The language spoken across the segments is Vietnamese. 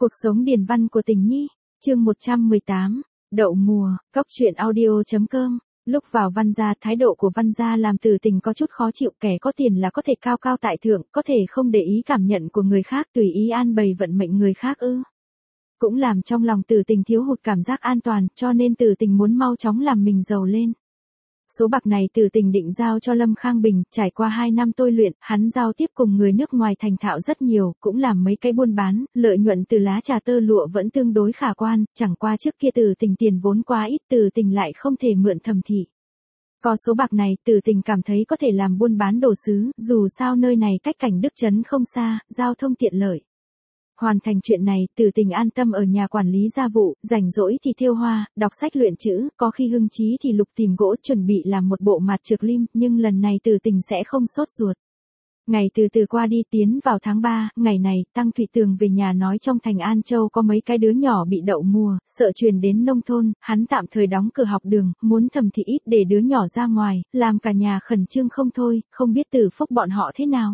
Cuộc sống điền văn của Tình Nhi, chương 118, đậu mùa, cóc truyện audio.com. Lúc vào Văn gia, thái độ của Văn gia làm Từ Tình có chút khó chịu. Kẻ có tiền là có thể cao cao tại thượng, có thể không để ý cảm nhận của người khác, tùy ý an bày vận mệnh người khác ư? Cũng làm trong lòng Từ Tình thiếu hụt cảm giác an toàn, cho nên Từ Tình muốn mau chóng làm mình giàu lên. Số bạc này Từ Tình định giao cho Lâm Khang Bình, trải qua 2 năm tôi luyện, hắn giao tiếp cùng người nước ngoài thành thạo rất nhiều, cũng làm mấy cái buôn bán, lợi nhuận từ lá trà tơ lụa vẫn tương đối khả quan, chẳng qua trước kia Từ Tình tiền vốn quá ít, Từ Tình lại không thể mượn Thẩm Thị. Có số bạc này, Từ Tình cảm thấy có thể làm buôn bán đồ sứ, dù sao nơi này cách cảnh Đức Trấn không xa, giao thông tiện lợi. Hoàn thành chuyện này, Từ Tình an tâm ở nhà quản lý gia vụ, rảnh rỗi thì thêu hoa, đọc sách luyện chữ, có khi hưng trí thì lục tìm gỗ chuẩn bị làm một bộ mặt trược lim, nhưng lần này Từ Tình sẽ không sốt ruột. Ngày từ từ qua đi, tiến vào tháng 3, ngày này, Tăng Thụy Tường về nhà nói trong thành An Châu có mấy cái đứa nhỏ bị đậu mùa, sợ truyền đến nông thôn, hắn tạm thời đóng cửa học đường, muốn Thẩm Thị ít để đứa nhỏ ra ngoài, làm cả nhà khẩn trương không thôi, không biết Từ Phúc bọn họ thế nào.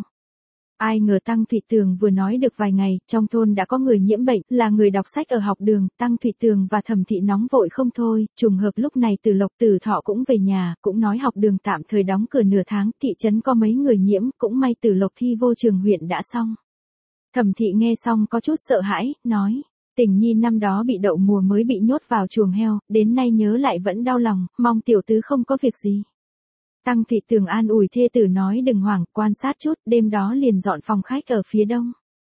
Ai ngờ Tăng Thụy Tường vừa nói được vài ngày, trong thôn đã có người nhiễm bệnh, là người đọc sách ở học đường, Tăng Thụy Tường và Thẩm Thị nóng vội không thôi, trùng hợp lúc này Từ Lộc Từ Thọ cũng về nhà, cũng nói học đường tạm thời đóng cửa nửa tháng, thị trấn có mấy người nhiễm, cũng may Từ Lộc thi vô trường huyện đã xong. Thẩm Thị nghe xong có chút sợ hãi, nói, Tình Nhi năm đó bị đậu mùa mới bị nhốt vào chuồng heo, đến nay nhớ lại vẫn đau lòng, mong tiểu tứ không có việc gì. Tăng Thụy Tường an ủi thê tử nói đừng hoảng, quan sát chút, đêm đó liền dọn phòng khách ở phía đông.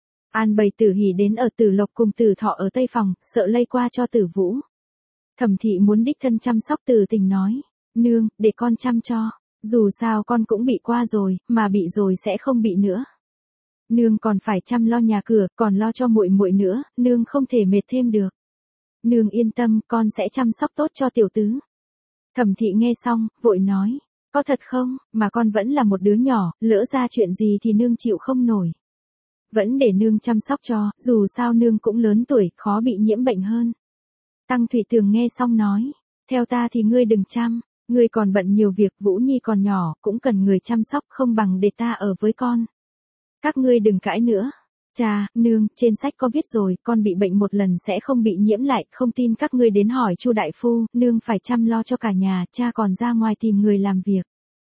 An bày Tử Hỷ đến ở Tử Lộc cùng Từ Thọ ở tây phòng, sợ lây qua cho Tử Vũ. Thẩm Thị muốn đích thân chăm sóc, Từ Tình nói, nương, để con chăm cho, dù sao con cũng bị qua rồi, mà bị rồi sẽ không bị nữa. Nương còn phải chăm lo nhà cửa, còn lo cho muội muội nữa, nương không thể mệt thêm được. Nương yên tâm, con sẽ chăm sóc tốt cho tiểu tứ. Thẩm Thị nghe xong, vội nói, có thật không, mà con vẫn là một đứa nhỏ, lỡ ra chuyện gì thì nương chịu không nổi. Vẫn để nương chăm sóc cho, dù sao nương cũng lớn tuổi, khó bị nhiễm bệnh hơn. Tăng Thụy Tường nghe xong nói, theo ta thì ngươi đừng chăm, ngươi còn bận nhiều việc, Vũ Nhi còn nhỏ, cũng cần người chăm sóc, không bằng để ta ở với con. Các ngươi đừng cãi nữa. Cha, nương, trên sách có viết rồi, con bị bệnh một lần sẽ không bị nhiễm lại, không tin các ngươi đến hỏi Chu đại phu, nương phải chăm lo cho cả nhà, cha còn ra ngoài tìm người làm việc.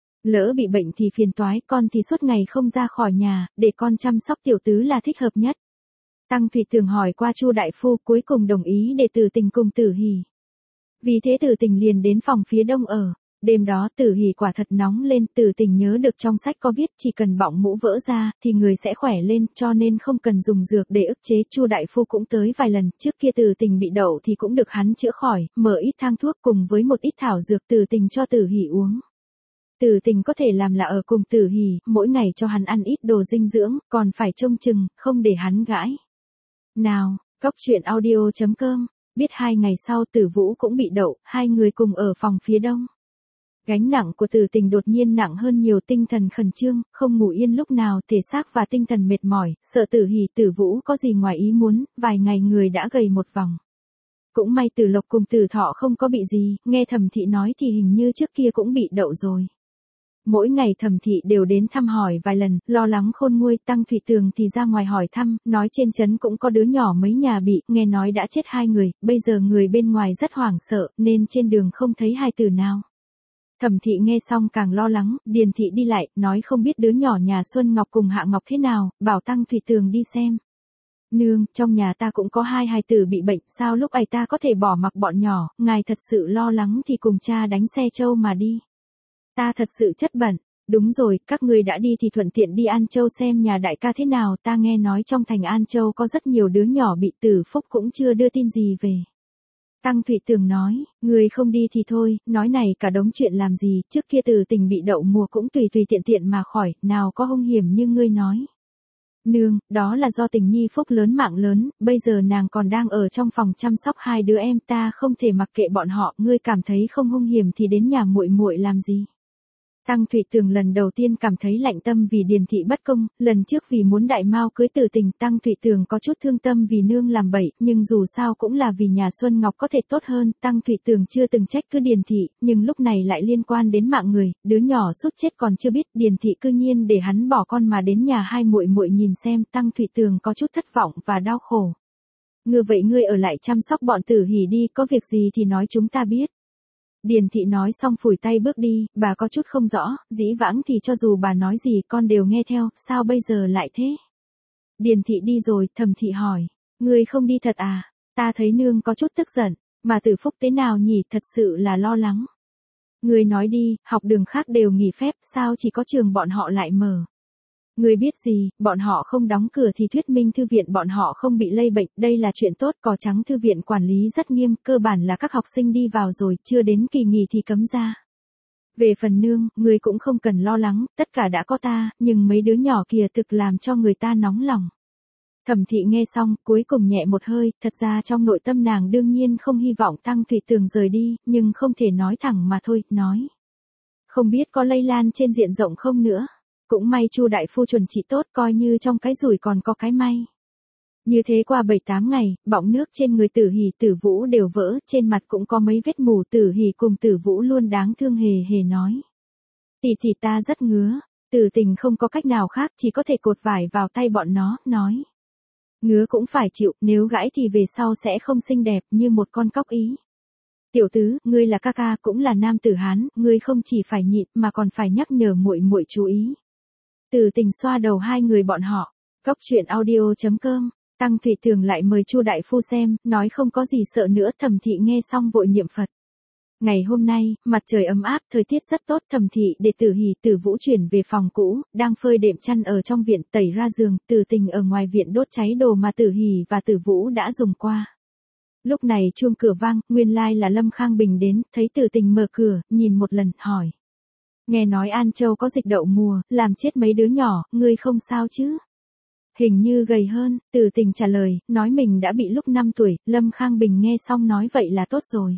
Lỡ bị bệnh thì phiền toái, con thì suốt ngày không ra khỏi nhà, để con chăm sóc tiểu tứ là thích hợp nhất. Tăng Thụy Tường hỏi qua Chu đại phu, cuối cùng đồng ý để Từ Tình cùng Tử Hỷ. Vì thế Từ Tình liền đến phòng phía đông ở. Đêm đó Tử Hỷ quả thật nóng lên, Từ Tình nhớ được trong sách có viết chỉ cần bọng mũ vỡ ra thì người sẽ khỏe lên, cho nên không cần dùng dược để ức chế. Chu đại phu cũng tới vài lần, trước kia Từ Tình bị đậu thì cũng được hắn chữa khỏi, mở ít thang thuốc cùng với một ít thảo dược Từ Tình cho Tử Hỷ uống. Từ Tình có thể làm là ở cùng Tử Hỷ, mỗi ngày cho hắn ăn ít đồ dinh dưỡng, còn phải trông chừng, không để hắn gãi. Nào, cóc truyện audio.com, biết 2 ngày sau Tử Vũ cũng bị đậu, 2 người cùng ở phòng phía đông. Gánh nặng của Từ Tình đột nhiên nặng hơn nhiều, tinh thần khẩn trương, không ngủ yên lúc nào, thể xác và tinh thần mệt mỏi, sợ Tử Hỷ Tử Vũ có gì ngoài ý muốn, vài ngày người đã gầy một vòng. Cũng may Từ Lộc cùng Từ Thọ không có bị gì, nghe Thẩm Thị nói thì hình như trước kia cũng bị đậu rồi. Mỗi ngày Thẩm Thị đều đến thăm hỏi vài lần, lo lắng khôn nguôi. Tăng Thụy Tường thì ra ngoài hỏi thăm, nói trên trấn cũng có đứa nhỏ mấy nhà bị, nghe nói đã chết 2 người, bây giờ người bên ngoài rất hoảng sợ, nên trên đường không thấy hài tử nào. Thẩm Thị nghe xong càng lo lắng, Điền Thị đi lại, nói không biết đứa nhỏ nhà Xuân Ngọc cùng Hạ Ngọc thế nào, bảo Tăng Thụy Tường đi xem. Nương, trong nhà ta cũng có 2 hài tử bị bệnh, sao lúc ấy ta có thể bỏ mặc bọn nhỏ, ngài thật sự lo lắng thì cùng cha đánh xe trâu mà đi. Ta thật sự chất bẩn. Đúng rồi, các ngươi đã đi thì thuận tiện đi An Châu xem nhà đại ca thế nào, ta nghe nói trong thành An Châu có rất nhiều đứa nhỏ bị, Tử Phúc cũng chưa đưa tin gì về. Tăng Thụy Tường nói, người không đi thì thôi, nói này cả đống chuyện làm gì, trước kia Từ Tình bị đậu mùa cũng tùy tiện tiện mà khỏi, nào có hung hiểm như ngươi nói. Nương, đó là do Tình Nhi phúc lớn mạng lớn, bây giờ nàng còn đang ở trong phòng chăm sóc 2 đứa em, ta không thể mặc kệ bọn họ, ngươi cảm thấy không hung hiểm thì đến nhà muội muội làm gì. Tăng Thụy Tường lần đầu tiên cảm thấy lạnh tâm vì Điền Thị bất công, lần trước vì muốn đại mao cưới Từ Tình, Tăng Thụy Tường có chút thương tâm vì nương làm bậy, nhưng dù sao cũng là vì nhà Xuân Ngọc có thể tốt hơn, Tăng Thụy Tường chưa từng trách cứ Điền Thị, nhưng lúc này lại liên quan đến mạng người, đứa nhỏ sút chết còn chưa biết, Điền Thị cư nhiên để hắn bỏ con mà đến nhà hai muội muội nhìn xem, Tăng Thụy Tường có chút thất vọng và đau khổ. Vậy ngươi ở lại chăm sóc bọn Tử Hỷ đi, có việc gì thì nói chúng ta biết. Điền thị nói xong phủi tay bước đi, bà có chút không rõ, dĩ vãng thì cho dù bà nói gì con đều nghe theo, sao bây giờ lại thế? Điền thị đi rồi, Thẩm thị hỏi, ngươi không đi thật à? Ta thấy nương có chút tức giận, mà Tử Phúc thế nào nhỉ, thật sự là lo lắng. Ngươi nói đi, học đường khác đều nghỉ phép, sao chỉ có trường bọn họ lại mở? Ngươi biết gì, bọn họ không đóng cửa thì thuyết minh thư viện bọn họ không bị lây bệnh, đây là chuyện tốt, cỏ trắng thư viện quản lý rất nghiêm, cơ bản là các học sinh đi vào rồi, chưa đến kỳ nghỉ thì cấm ra. Về phần nương, ngươi cũng không cần lo lắng, tất cả đã có ta, nhưng mấy đứa nhỏ kia thực làm cho người ta nóng lòng. Thẩm thị nghe xong, cuối cùng nhẹ một hơi, thật ra trong nội tâm nàng đương nhiên không hy vọng Tăng Thủy Tường rời đi, nhưng không thể nói thẳng mà thôi, nói. Không biết có lây lan trên diện rộng không nữa. Cũng may Chu đại phu chuẩn trị tốt, coi như trong cái rủi còn có cái may. Như thế qua 7-8 ngày, bọng nước trên người Tử Hỷ Tử Vũ đều vỡ, trên mặt cũng có mấy vết mù, Tử Hỷ cùng Tử Vũ luôn đáng thương hề hề nói. Tỷ ta rất ngứa, Tử Tình không có cách nào khác, chỉ có thể cột vải vào tay bọn nó, nói. Ngứa cũng phải chịu, nếu gãy thì về sau sẽ không xinh đẹp như một con cóc ý. Tiểu tứ, ngươi là ca ca cũng là nam tử Hán, ngươi không chỉ phải nhịn mà còn phải nhắc nhở muội muội chú ý. Tử Tình xoa đầu hai người bọn họ. Cốc truyện audio.com. Tăng Thủy Tường lại mời Chu đại phu xem, nói không có gì sợ nữa, Thẩm thị nghe xong vội niệm Phật. Ngày hôm nay, mặt trời ấm áp, thời tiết rất tốt, Thẩm thị để Tử Hỷ Tử Vũ chuyển về phòng cũ, đang phơi đệm chăn ở trong viện, tẩy ra giường, Tử Tình ở ngoài viện đốt cháy đồ mà Tử Hỷ và Tử Vũ đã dùng qua. Lúc này chuông cửa vang, nguyên lai là Lâm Khang Bình đến, thấy Tử Tình mở cửa, nhìn một lần, hỏi. Nghe nói An Châu có dịch đậu mùa, làm chết mấy đứa nhỏ, ngươi không sao chứ? Hình như gầy hơn, Tử Tình trả lời, nói mình đã bị lúc 5 tuổi, Lâm Khang Bình nghe xong nói vậy là tốt rồi.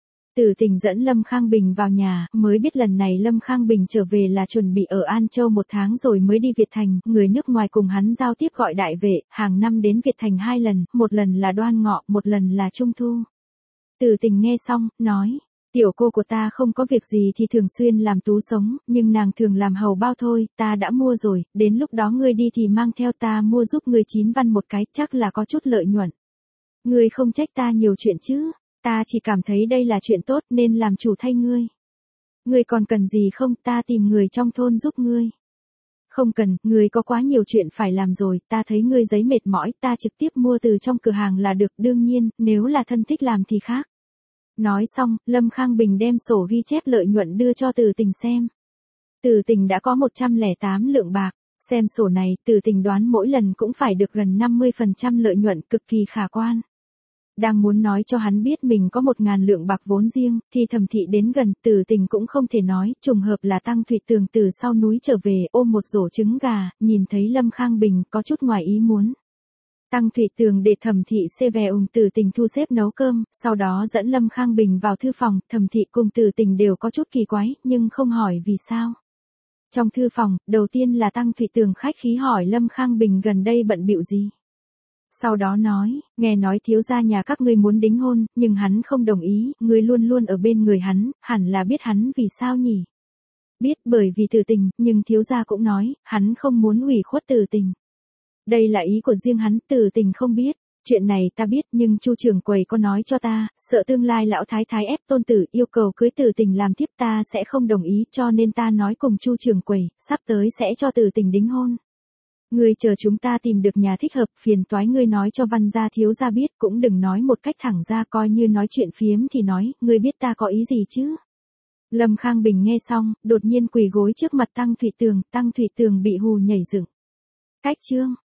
Tử Tình dẫn Lâm Khang Bình vào nhà, mới biết lần này Lâm Khang Bình trở về là chuẩn bị ở An Châu 1 tháng rồi mới đi Việt Thành, người nước ngoài cùng hắn giao tiếp gọi đại vệ, hàng năm đến Việt Thành 2 lần, một lần là Đoan Ngọ, một lần là Trung Thu. Tử Tình nghe xong, nói. Tiểu cô của ta không có việc gì thì thường xuyên làm tú sống, nhưng nàng thường làm hầu bao thôi, ta đã mua rồi, đến lúc đó ngươi đi thì mang theo ta mua giúp ngươi 9 văn một cái, chắc là có chút lợi nhuận. Ngươi không trách ta nhiều chuyện chứ, ta chỉ cảm thấy đây là chuyện tốt nên làm chủ thay ngươi. Ngươi còn cần gì không, ta tìm người trong thôn giúp ngươi. Không cần, ngươi có quá nhiều chuyện phải làm rồi, ta thấy ngươi giấy mệt mỏi, ta trực tiếp mua từ trong cửa hàng là được, đương nhiên, nếu là thân thích làm thì khác. Nói xong, Lâm Khang Bình đem sổ ghi chép lợi nhuận đưa cho Tử Tình xem. Tử Tình đã có 108 lượng bạc, xem sổ này, Tử Tình đoán mỗi lần cũng phải được gần 50% lợi nhuận, cực kỳ khả quan. Đang muốn nói cho hắn biết mình có 1.000 lượng bạc vốn riêng, thì Thẩm thị đến gần, Tử Tình cũng không thể nói, trùng hợp là Tăng Thủy Tường từ sau núi trở về, ôm một rổ trứng gà, nhìn thấy Lâm Khang Bình, có chút ngoài ý muốn. Tăng Thủy Tường để Thẩm thị xê về Tử Tình thu xếp nấu cơm, sau đó dẫn Lâm Khang Bình vào thư phòng, Thẩm thị cùng Tử Tình đều có chút kỳ quái, nhưng không hỏi vì sao. Trong thư phòng, đầu tiên là Tăng Thủy Tường khách khí hỏi Lâm Khang Bình gần đây bận bịu gì. Sau đó nói, nghe nói thiếu gia nhà các ngươi muốn đính hôn, nhưng hắn không đồng ý, ngươi luôn luôn ở bên người hắn, hẳn là biết hắn vì sao nhỉ? Biết, bởi vì Tử Tình, nhưng thiếu gia cũng nói, hắn không muốn ủy khuất Tử Tình. Đây là ý của riêng hắn, Tử Tình không biết. Chuyện này ta biết, nhưng Chu trưởng quầy có nói cho ta, sợ tương lai lão thái thái ép tôn tử yêu cầu cưới Tử Tình làm thiếp, ta sẽ không đồng ý, cho nên ta nói cùng Chu trưởng quầy, sắp tới sẽ cho Tử Tình đính hôn. Ngươi chờ chúng ta tìm được nhà thích hợp, phiền toái ngươi nói cho Văn gia thiếu gia biết, cũng đừng nói một cách thẳng ra, coi như nói chuyện phiếm thì nói, ngươi biết ta có ý gì chứ? Lâm Khang Bình nghe xong, đột nhiên quỳ gối trước mặt Tăng Thủy Tường bị hù nhảy dựng. Cách chương